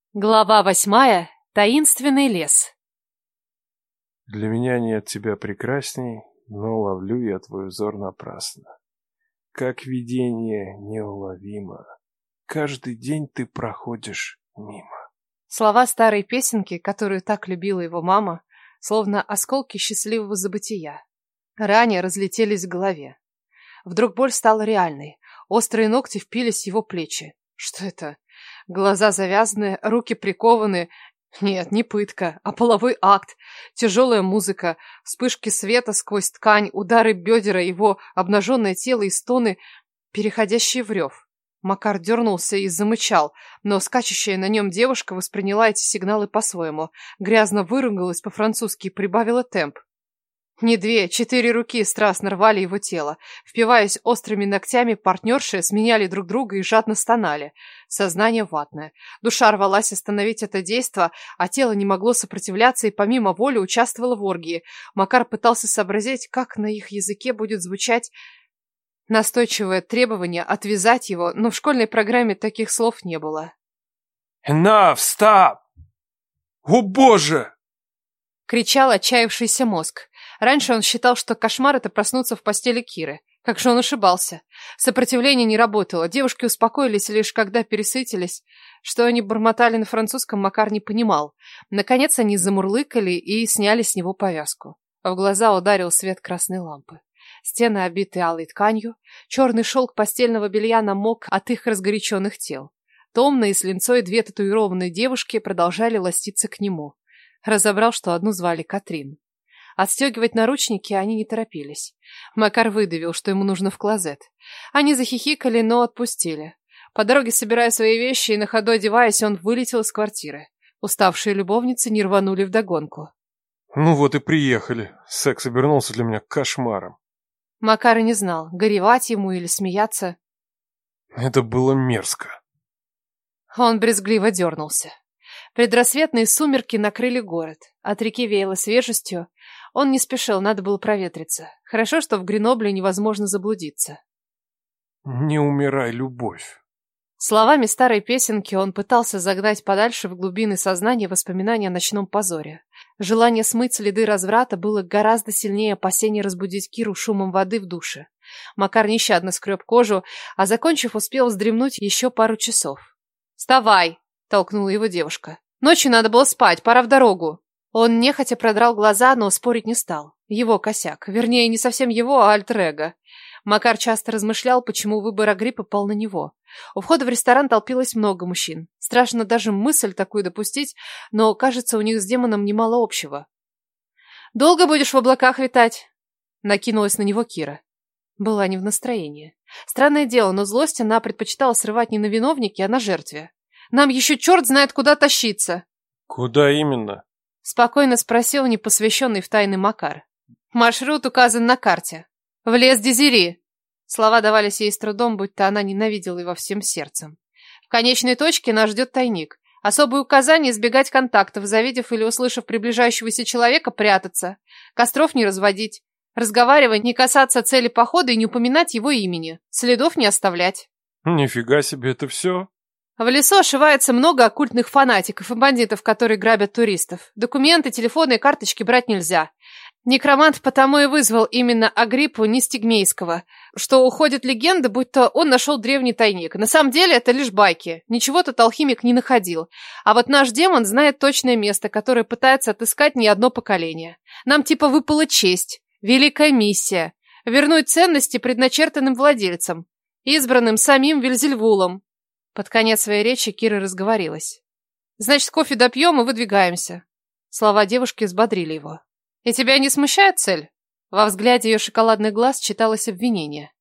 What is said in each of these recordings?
Глава 8. Таинственный лес. Для меня нет тебя прекрасней, но ловлю я твой взор напрасно. Как видение неуловимо. Каждый день ты проходишь мимо. Слова старой песенки, которую так любила его мама, словно осколки счастливого забытия. Ранее разлетелись в голове. Вдруг боль стала реальной. Острые ногти впились в его плечи. Что это? Глаза завязаны, руки прикованы. Нет, не пытка, а половой акт. Тяжелая музыка, вспышки света сквозь ткань, удары бедера, его обнаженное тело и стоны, переходящие в рев. Макар дернулся и замычал, но скачущая на нем девушка восприняла эти сигналы по-своему. Грязно выругалась по-французски и прибавила темп. Не две, 4 руки страстно рвали его тело. Впиваясь острыми ногтями, партнерши сменяли друг друга и жадно стонали. Сознание ватное. Душа рвалась остановить это действо, а тело не могло сопротивляться и помимо воли участвовало в оргии. Макар пытался сообразить, как на их языке будет звучать настойчивое требование отвязать его, но в школьной программе таких слов не было. Enough, stop! О боже! Кричал отчаявшийся мозг. Раньше он считал, что кошмар — это проснуться в постели Киры. Как же он ошибался. Сопротивление не работало. Девушки успокоились лишь когда пересытились. Что они бормотали на французском, Макар не понимал. Наконец они замурлыкали и сняли с него повязку. В глаза ударил свет красной лампы. Стены обиты алой тканью. Черный шелк постельного белья намок от их разгоряченных тел. Томно и с линцой 2 татуированные девушки продолжали ластиться к нему. Разобрал, что одну звали Катрин. Отстегивать наручники они не торопились. Макар выдавил, что ему нужно в клозет. Они захихикали, но отпустили. По дороге, собирая свои вещи и на ходу одеваясь, он вылетел из квартиры. Уставшие любовницы не рванули вдогонку. Ну вот и приехали. Секс обернулся для меня кошмаром. Макар и не знал, горевать ему или смеяться. Это было мерзко. Он брезгливо дернулся. Предрассветные сумерки накрыли город. От реки веяло свежестью. Он не спешил, надо было проветриться. Хорошо, что в Гренобле невозможно заблудиться. Не умирай, любовь. Словами старой песенки он пытался загнать подальше в глубины сознания воспоминания о ночном позоре. Желание смыть следы разврата было гораздо сильнее опасения разбудить Киру шумом воды в душе. Макар нещадно скреб кожу, а закончив, успел вздремнуть еще пару часов. «Вставай!» — толкнула его девушка. «Ночью надо было спать, пора в дорогу». Он нехотя продрал глаза, но спорить не стал. Его косяк. Вернее, не совсем его, а альтер-эго. Макар часто размышлял, почему выбор Агриппы пал на него. У входа в ресторан толпилось много мужчин. Страшно даже мысль такую допустить, но, кажется, у них с демоном немало общего. «Долго будешь в облаках витать?» Накинулась на него Кира. Была не в настроении. Странное дело, но злость она предпочитала срывать не на виновнике, а на жертве. «Нам еще черт знает, куда тащиться!» Куда именно? Спокойно спросил непосвященный в тайны Макар. Маршрут указан на карте. В лес Дезири. Слова давались ей с трудом, будто она ненавидела его всем сердцем. В конечной точке нас ждет тайник. Особые указания — избегать контактов, завидев или услышав приближающегося человека, прятаться. Костров не разводить. Разговаривать, не касаться цели похода и не упоминать его имени. Следов не оставлять. Нифига себе, это все? В лесу ошивается много оккультных фанатиков и бандитов, которые грабят туристов. Документы, телефоны и карточки брать нельзя. Некромант потому и вызвал именно Агриппу Нестигмейского, что уходит легенда, будто он нашел древний тайник. На самом деле это лишь байки. Ничего тут алхимик не находил. А вот наш демон знает точное место, которое пытается отыскать не одно поколение. Нам типа выпала честь, великая миссия. Вернуть ценности предначертанным владельцам, избранным самим Вельзевулом. Под конец своей речи Кира разговорилась. «Значит, кофе допьем и выдвигаемся». Слова девушки взбодрили его. «И тебя не смущает цель?» Во взгляде ее шоколадных глаз читалось обвинение.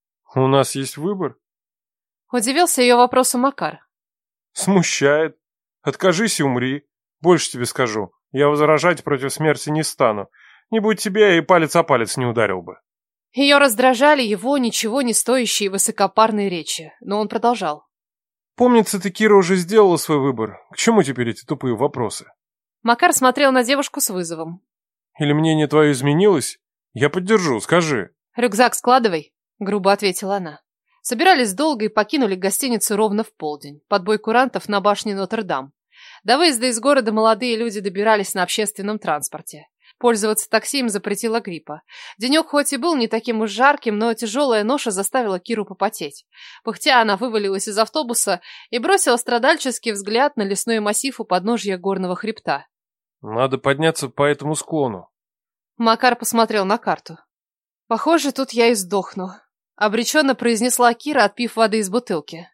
У нас есть выбор? Удивился ее вопросу Макар. Смущает. Откажись и умри. Больше тебе скажу. Я возражать против смерти не стану. Не будь тебя, и палец о палец не ударил бы. Ее раздражали его ничего не стоящие высокопарные речи, но он продолжал. Помнится, ты, Кира, уже сделала свой выбор. К чему теперь эти тупые вопросы? Макар смотрел на девушку с вызовом. Или мнение твое изменилось? Я поддержу, скажи. «Рюкзак складывай», — грубо ответила она. Собирались долго и покинули гостиницу ровно в полдень, под бой курантов на башне Нотр-Дам. До выезда из города молодые люди добирались на общественном транспорте. Пользоваться такси им запретила Гриппа. Денек хоть и был не таким уж жарким, но тяжелая ноша заставила Киру попотеть. Пыхтя она вывалилась из автобуса и бросила страдальческий взгляд на лесной массив у подножья горного хребта. Надо подняться по этому склону. Макар посмотрел на карту. Похоже, тут я и сдохну. Обреченно произнесла Кира, отпив воды из бутылки.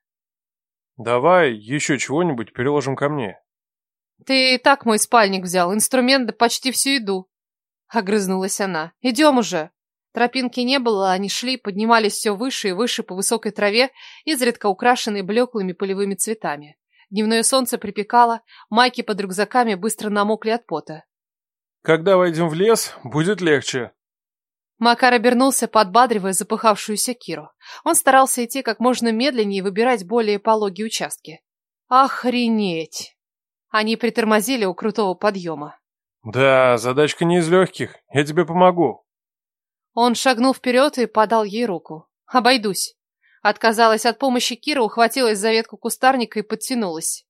Давай еще чего-нибудь переложим ко мне. Ты и так мой спальник взял, инструмент да почти всю еду. Огрызнулась она. Идем уже. Тропинки не было, они шли, поднимались все выше и выше по высокой траве, изредка украшенной блеклыми полевыми цветами. Дневное солнце припекало, майки под рюкзаками быстро намокли от пота. Когда войдем в лес, будет легче. Макар обернулся, подбадривая запыхавшуюся Киру. Он старался идти как можно медленнее и выбирать более пологие участки. Охренеть! Они притормозили у крутого подъема. Да, задачка не из легких. Я тебе помогу. Он шагнул вперед и подал ей руку. Обойдусь. Отказалась от помощи Кира, ухватилась за ветку кустарника и подтянулась.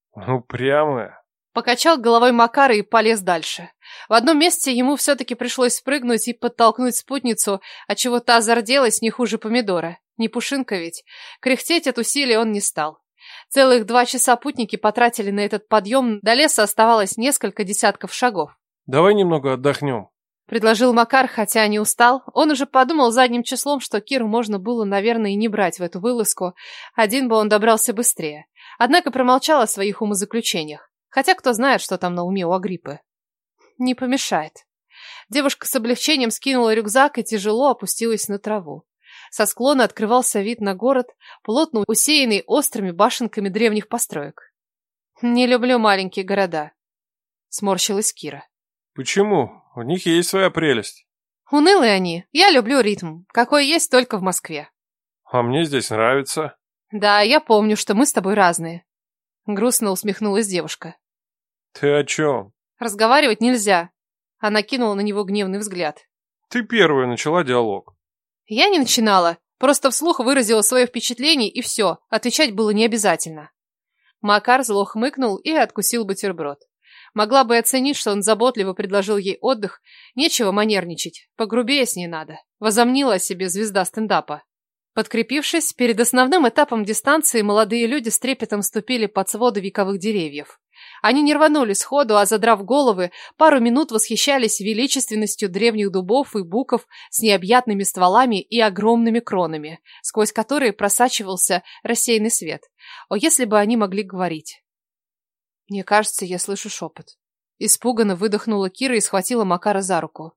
Упрямая. Покачал головой Макара и полез дальше. В одном месте ему все-таки пришлось спрыгнуть и подтолкнуть спутницу, отчего та зарделась не хуже помидора. Не пушинка ведь. Кряхтеть от усилий он не стал. Целых 2 часа путники потратили на этот подъем, до леса оставалось несколько десятков шагов. Давай немного отдохнем. Предложил Макар, хотя не устал. Он уже подумал задним числом, что Киру можно было, наверное, и не брать в эту вылазку. Один бы он добрался быстрее. Однако промолчал о своих умозаключениях. Хотя кто знает, что там на уме у Агриппы. Не помешает. Девушка с облегчением скинула рюкзак и тяжело опустилась на траву. Со склона открывался вид на город, плотно усеянный острыми башенками древних построек. «Не люблю маленькие города», — сморщилась Кира. Почему? У них есть своя прелесть. «Унылые они. Я люблю ритм, какой есть только в Москве». А мне здесь нравится. «Да, я помню, что мы с тобой разные», — грустно усмехнулась девушка. Ты о чем? «Разговаривать нельзя». Она кинула на него гневный взгляд. Ты первая начала диалог. Я не начинала, просто вслух выразила свое впечатление, и все, отвечать было не обязательно. Макар зло хмыкнул и откусил бутерброд. Могла бы оценить, что он заботливо предложил ей отдых, нечего манерничать, погрубее с ней надо. Возомнила о себе звезда стендапа. Подкрепившись, перед основным этапом дистанции молодые люди с трепетом ступили под своды вековых деревьев. Они не рванули сходу, а, задрав головы, пару минут восхищались величественностью древних дубов и буков с необъятными стволами и огромными кронами, сквозь которые просачивался рассеянный свет. О, если бы они могли говорить! Мне кажется, я слышу шепот. Испуганно выдохнула Кира и схватила Макара за руку.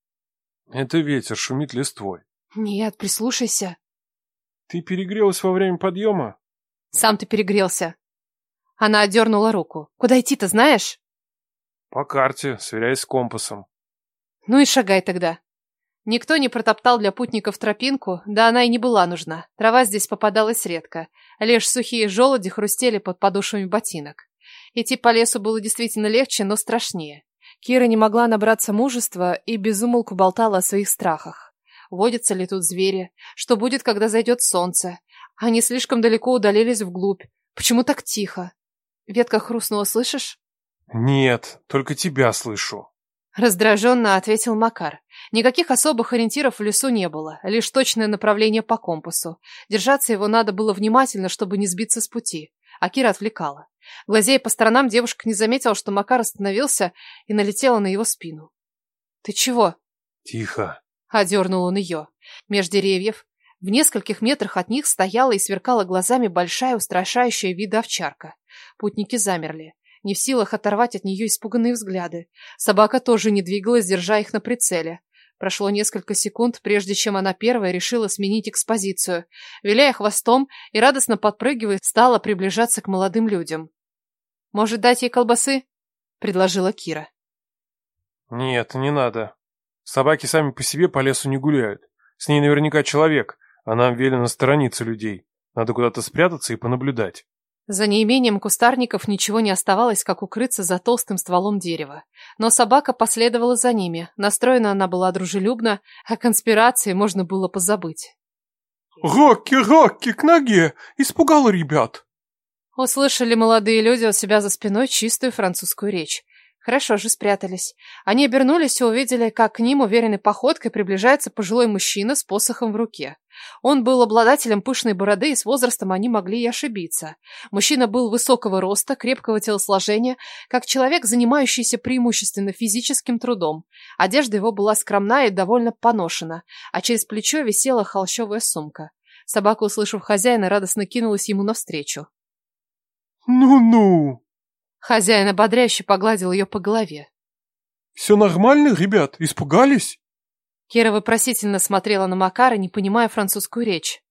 Это ветер шумит листвой. Нет, прислушайся. Ты перегрелась во время подъема? Сам ты перегрелся. Она отдернула руку. Куда идти-то, знаешь? По карте, сверяясь с компасом. Ну и шагай тогда. Никто не протоптал для путников тропинку, да она и не была нужна. Трава здесь попадалась редко. Лишь сухие желуди хрустели под подошвами ботинок. Идти по лесу было действительно легче, но страшнее. Кира не могла набраться мужества и безумолку болтала о своих страхах. Водятся ли тут звери? Что будет, когда зайдет солнце? Они слишком далеко удалились вглубь. Почему так тихо? Ветка хрустнула, слышишь? Нет, только тебя слышу. Раздраженно ответил Макар. Никаких особых ориентиров в лесу не было, лишь точное направление по компасу. Держаться его надо было внимательно, чтобы не сбиться с пути. А Кира отвлекала. Глазея по сторонам, девушка не заметила, что Макар остановился и налетела на его спину. «Ты чего?» Тихо. Одернул он ее. Меж деревьев, в нескольких метрах от них, стояла и сверкала глазами большая устрашающая вида овчарка. Путники замерли, не в силах оторвать от нее испуганные взгляды. Собака тоже не двигалась, держа их на прицеле. Прошло несколько секунд, прежде чем она первая решила сменить экспозицию. Виляя хвостом и радостно подпрыгивая, стала приближаться к молодым людям. «Может, дать ей колбасы?» — предложила Кира. Нет, не надо. Собаки сами по себе по лесу не гуляют. С ней наверняка человек, а нам велено сторониться людей. Надо куда-то спрятаться и понаблюдать. За неимением кустарников ничего не оставалось, как укрыться за толстым стволом дерева. Но собака последовала за ними. Настроена она была дружелюбно, о конспирации можно было позабыть. «Рокки, Рокки, к ноге! Испугала ребят!» Услышали молодые люди у себя за спиной чистую французскую речь. Хорошо же спрятались. Они обернулись и увидели, как к ним уверенной походкой приближается пожилой мужчина с посохом в руке. Он был обладателем пышной бороды, и с возрастом они могли и ошибиться. Мужчина был высокого роста, крепкого телосложения, как человек, занимающийся преимущественно физическим трудом. Одежда его была скромна и довольно поношена, а через плечо висела холщовая сумка. Собака, услышав хозяина, радостно кинулась ему навстречу. «Ну-ну!» Хозяин ободряюще погладил ее по голове. «Все нормально, ребят? Испугались?» Кира вопросительно смотрела на Макара, не понимая французскую речь.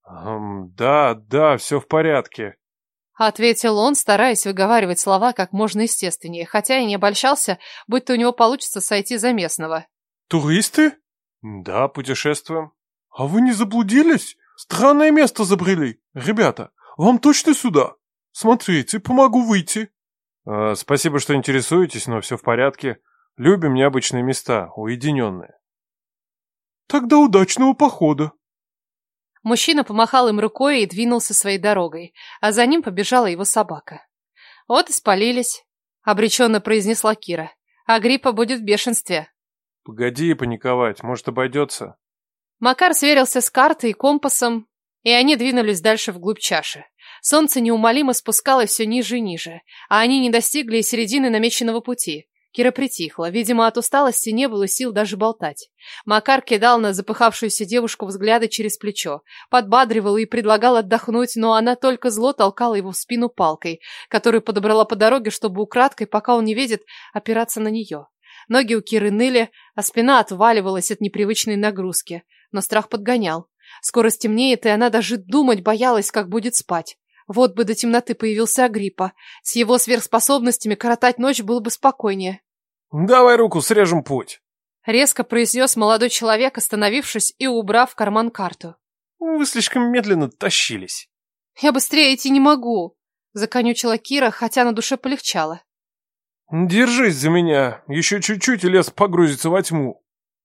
Да, все в порядке. Ответил он, стараясь выговаривать слова как можно естественнее, хотя и не обольщался, будто у него получится сойти за местного. «Туристы?» Да, путешествуем. «А вы не заблудились? Странное место забрели. Ребята, вам точно сюда? Смотрите, помогу выйти». Спасибо, что интересуетесь, но все в порядке. Любим необычные места, уединенные. «Тогда удачного похода». Мужчина помахал им рукой и двинулся своей дорогой, а за ним побежала его собака. «Вот и спалились», — обреченно произнесла Кира. «Агриппа будет в бешенстве». Погоди паниковать, может, обойдется. Макар сверился с картой и компасом, и они двинулись дальше вглубь чаши. Солнце неумолимо спускалось все ниже и ниже, а они не достигли и середины намеченного пути. Кира притихла. Видимо, от усталости не было сил даже болтать. Макар кидал на запыхавшуюся девушку взгляды через плечо, подбадривал и предлагал отдохнуть, но она только зло толкала его в спину палкой, которую подобрала по дороге, чтобы украдкой, пока он не видит, опираться на нее. Ноги у Киры ныли, а спина отваливалась от непривычной нагрузки, но страх подгонял. Скоро стемнеет, и она даже думать боялась, как будет спать. Вот бы до темноты появился Агриппа. С его сверхспособностями коротать ночь было бы спокойнее. Давай руку, срежем путь. Резко произнес молодой человек, остановившись и убрав в карман карту. Вы слишком медленно тащились. Я быстрее идти не могу, законючила Кира, хотя на душе полегчало. Держись за меня, еще чуть-чуть и лес погрузится во тьму.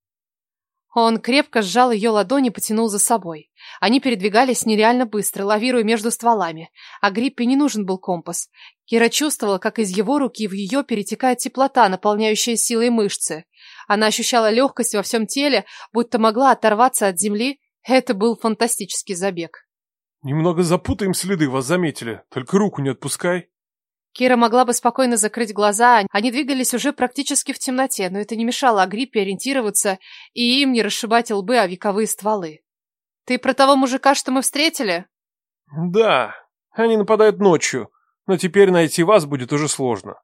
Он крепко сжал ее ладони и потянул за собой. Они передвигались нереально быстро, лавируя между стволами. Агриппе не нужен был компас. Кира чувствовала, как из его руки в ее перетекает теплота, наполняющая силой мышцы. Она ощущала легкость во всем теле, будто могла оторваться от земли. Это был фантастический забег. Немного запутаем следы, вас заметили. Только руку не отпускай. Кира могла бы спокойно закрыть глаза, они двигались уже практически в темноте, но это не мешало Агриппе ориентироваться и им не расшибать лбы о вековые стволы. «Ты про того мужика, что мы встретили?» Да, они нападают ночью, но теперь найти вас будет уже сложно.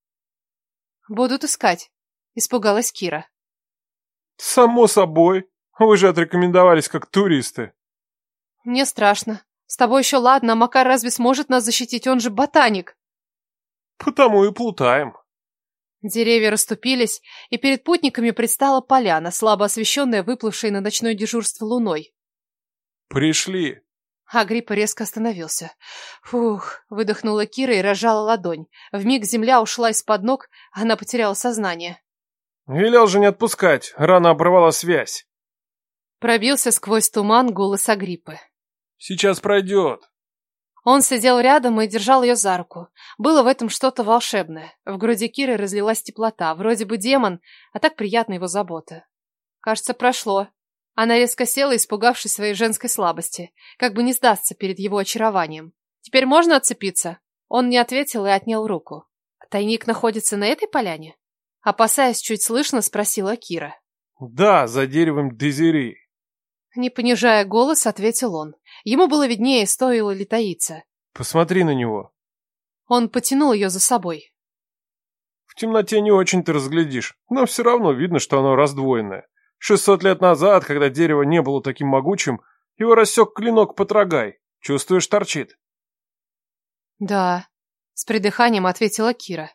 «Будут искать», — испугалась Кира. Само собой, вы же отрекомендовались как туристы. «Мне страшно. С тобой еще ладно, а Макар разве сможет нас защитить? Он же ботаник». Потому и плутаем. Деревья расступились, и перед путниками предстала поляна, слабо освещенная выплывшей на ночное дежурство луной. Пришли. Агриппа резко остановился. «Фух!» — выдохнула Кира и разжала ладонь. Вмиг земля ушла из-под ног, она потеряла сознание. Велел же не отпускать, рано оборвала связь. Пробился сквозь туман голос Агриппы. Сейчас пройдет. Он сидел рядом и держал ее за руку. Было в этом что-то волшебное. В груди Киры разлилась теплота. Вроде бы демон, а так приятна его забота. Кажется, прошло. Она резко села, испугавшись своей женской слабости. Как бы не сдастся перед его очарованием. «Теперь можно отцепиться?» Он не ответил и отнял руку. «Тайник находится на этой поляне?» Опасаясь, чуть слышно, спросила Кира. Да, за деревом Дезири. Не понижая голос, ответил он. Ему было виднее, стоило ли таиться. Посмотри на него. Он потянул ее за собой. В темноте не очень-то разглядишь, но все равно видно, что оно раздвоенное. 600 лет назад, когда дерево не было таким могучим, его рассек клинок Патрагай. Чувствуешь, торчит? Да, с придыханием ответила Кира.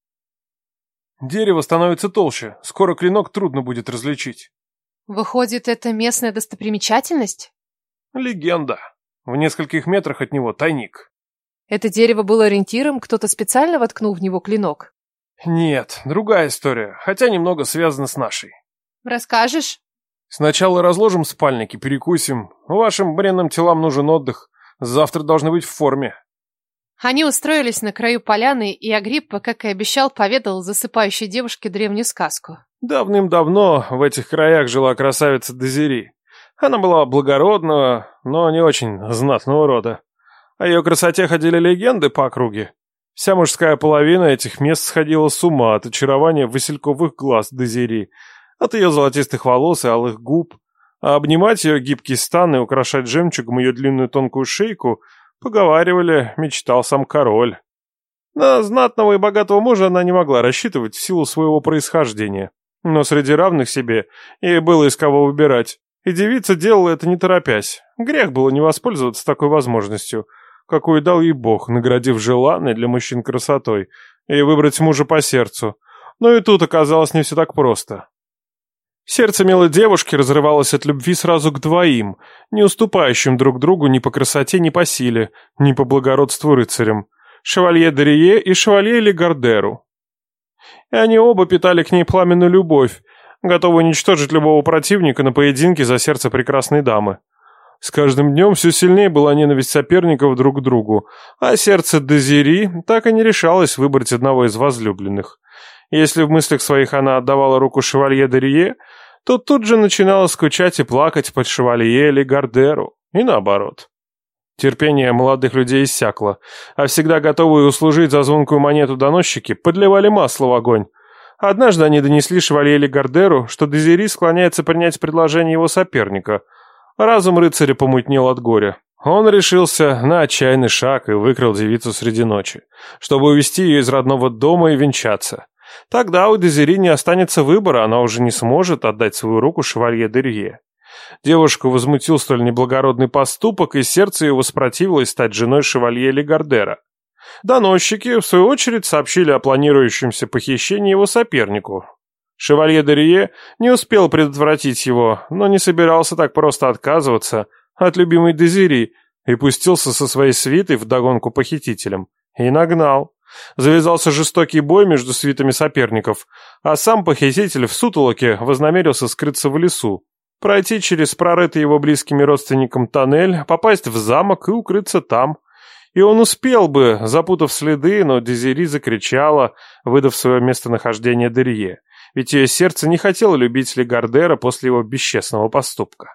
Дерево становится толще, скоро клинок трудно будет различить. Выходит, это местная достопримечательность? Легенда. В нескольких метрах от него тайник. Это дерево было ориентиром, кто-то специально воткнул в него клинок? Нет, другая история, хотя немного связана с нашей. Расскажешь? Сначала разложим спальники, перекусим. Вашим бренным телам нужен отдых. Завтра должны быть в форме. Они устроились на краю поляны, и Агриппа, как и обещал, поведал засыпающей девушке древнюю сказку. Давным-давно в этих краях жила красавица Дезири. Она была благородного, но не очень знатного рода. О ее красоте ходили легенды по округе. Вся мужская половина этих мест сходила с ума от очарования васильковых глаз Дезири, от ее золотистых волос и алых губ, а обнимать ее гибкий стан и украшать жемчугом ее длинную тонкую шейку, поговаривали, мечтал сам король. На знатного и богатого мужа она не могла рассчитывать в силу своего происхождения, но среди равных себе ей было из кого выбирать, и девица делала это не торопясь. Грех было не воспользоваться такой возможностью, какую дал ей Бог, наградив желанной для мужчин красотой, и выбрать мужа по сердцу. Но и тут оказалось не все так просто. Сердце милой девушки разрывалось от любви сразу к двоим, не уступающим друг другу ни по красоте, ни по силе, ни по благородству рыцарям. Шевалье Дерие и шевалье Легардеру. И они оба питали к ней пламенную любовь, готовы уничтожить любого противника на поединке за сердце прекрасной дамы. С каждым днем все сильнее была ненависть соперников друг к другу, а сердце Дезири так и не решалось выбрать одного из возлюбленных. Если в мыслях своих она отдавала руку шевалье Дерие, то тут же начинала скучать и плакать под шевалье Легардеру, и наоборот. Терпение молодых людей иссякло, а всегда готовые услужить за звонкую монету доносчики подливали масло в огонь. Однажды они донесли шевалье Легардеру, что Дезири склоняется принять предложение его соперника. Разум рыцаря помутнел от горя. Он решился на отчаянный шаг и выкрал девицу среди ночи, чтобы увести ее из родного дома и венчаться. Тогда у Дезири не останется выбора, она уже не сможет отдать свою руку шевалье Дерие. Девушку возмутил столь неблагородный поступок, и сердце ее воспротивилось стать женой шевалье Легардера. Доносчики, в свою очередь, сообщили о планирующемся похищении его сопернику. Шевалье Дерие не успел предотвратить его, но не собирался так просто отказываться от любимой Дезири и пустился со своей свитой вдогонку похитителям. И нагнал. Завязался жестокий бой между свитами соперников, а сам похититель в сутолоке вознамерился скрыться в лесу, пройти через прорытый его близкими родственникам тоннель, попасть в замок и укрыться там. И он успел бы, запутав следы, но Дезири закричала, выдав свое местонахождение Дерие, ведь ее сердце не хотело любить Легардера после его бесчестного поступка.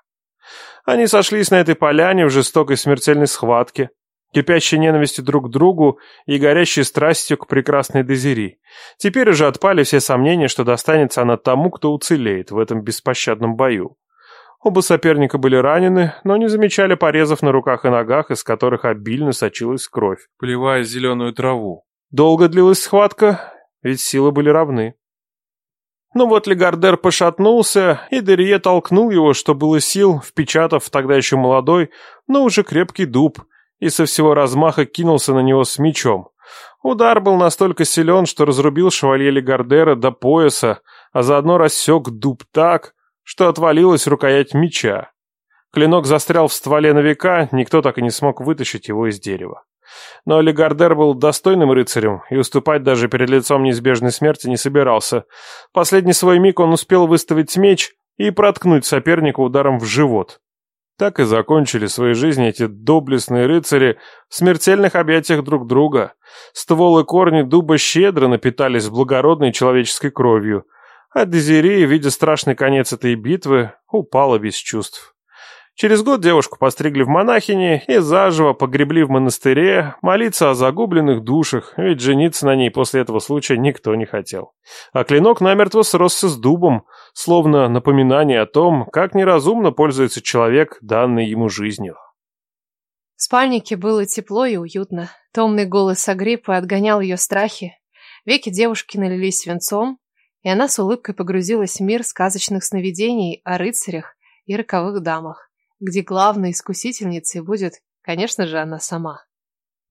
Они сошлись на этой поляне в жестокой смертельной схватке, кипящей ненавистью друг к другу и горящей страстью к прекрасной Дезири. Теперь уже отпали все сомнения, что достанется она тому, кто уцелеет в этом беспощадном бою. Оба соперника были ранены, но не замечали порезов на руках и ногах, из которых обильно сочилась кровь, поливая зеленую траву. Долго длилась схватка, ведь силы были равны. Но вот Легардер пошатнулся, и Дерие толкнул его, что было сил, впечатав тогда еще молодой, но уже крепкий дуб, и со всего размаха кинулся на него с мечом. Удар был настолько силен, что разрубил шевалье Легардера до пояса, а заодно рассек дуб так, что отвалилась рукоять меча. Клинок застрял в стволе на века, никто так и не смог вытащить его из дерева. Но Легардер был достойным рыцарем, и уступать даже перед лицом неизбежной смерти не собирался. Последний свой миг он успел выставить меч и проткнуть соперника ударом в живот. Так и закончили свои жизни эти доблестные рыцари в смертельных объятиях друг друга. Ствол и корни дуба щедро напитались благородной человеческой кровью, а Дезири, видя страшный конец этой битвы, упала без чувств. Через год девушку постригли в монахини и заживо погребли в монастыре молиться о загубленных душах, ведь жениться на ней после этого случая никто не хотел. А клинок намертво сросся с дубом, словно напоминание о том, как неразумно пользуется человек, данной ему жизнью. В спальнике было тепло и уютно. Томный голос Агриппы отгонял ее страхи. Веки девушки налились свинцом, и она с улыбкой погрузилась в мир сказочных сновидений о рыцарях и роковых дамах, где главной искусительницей будет, конечно же, она сама.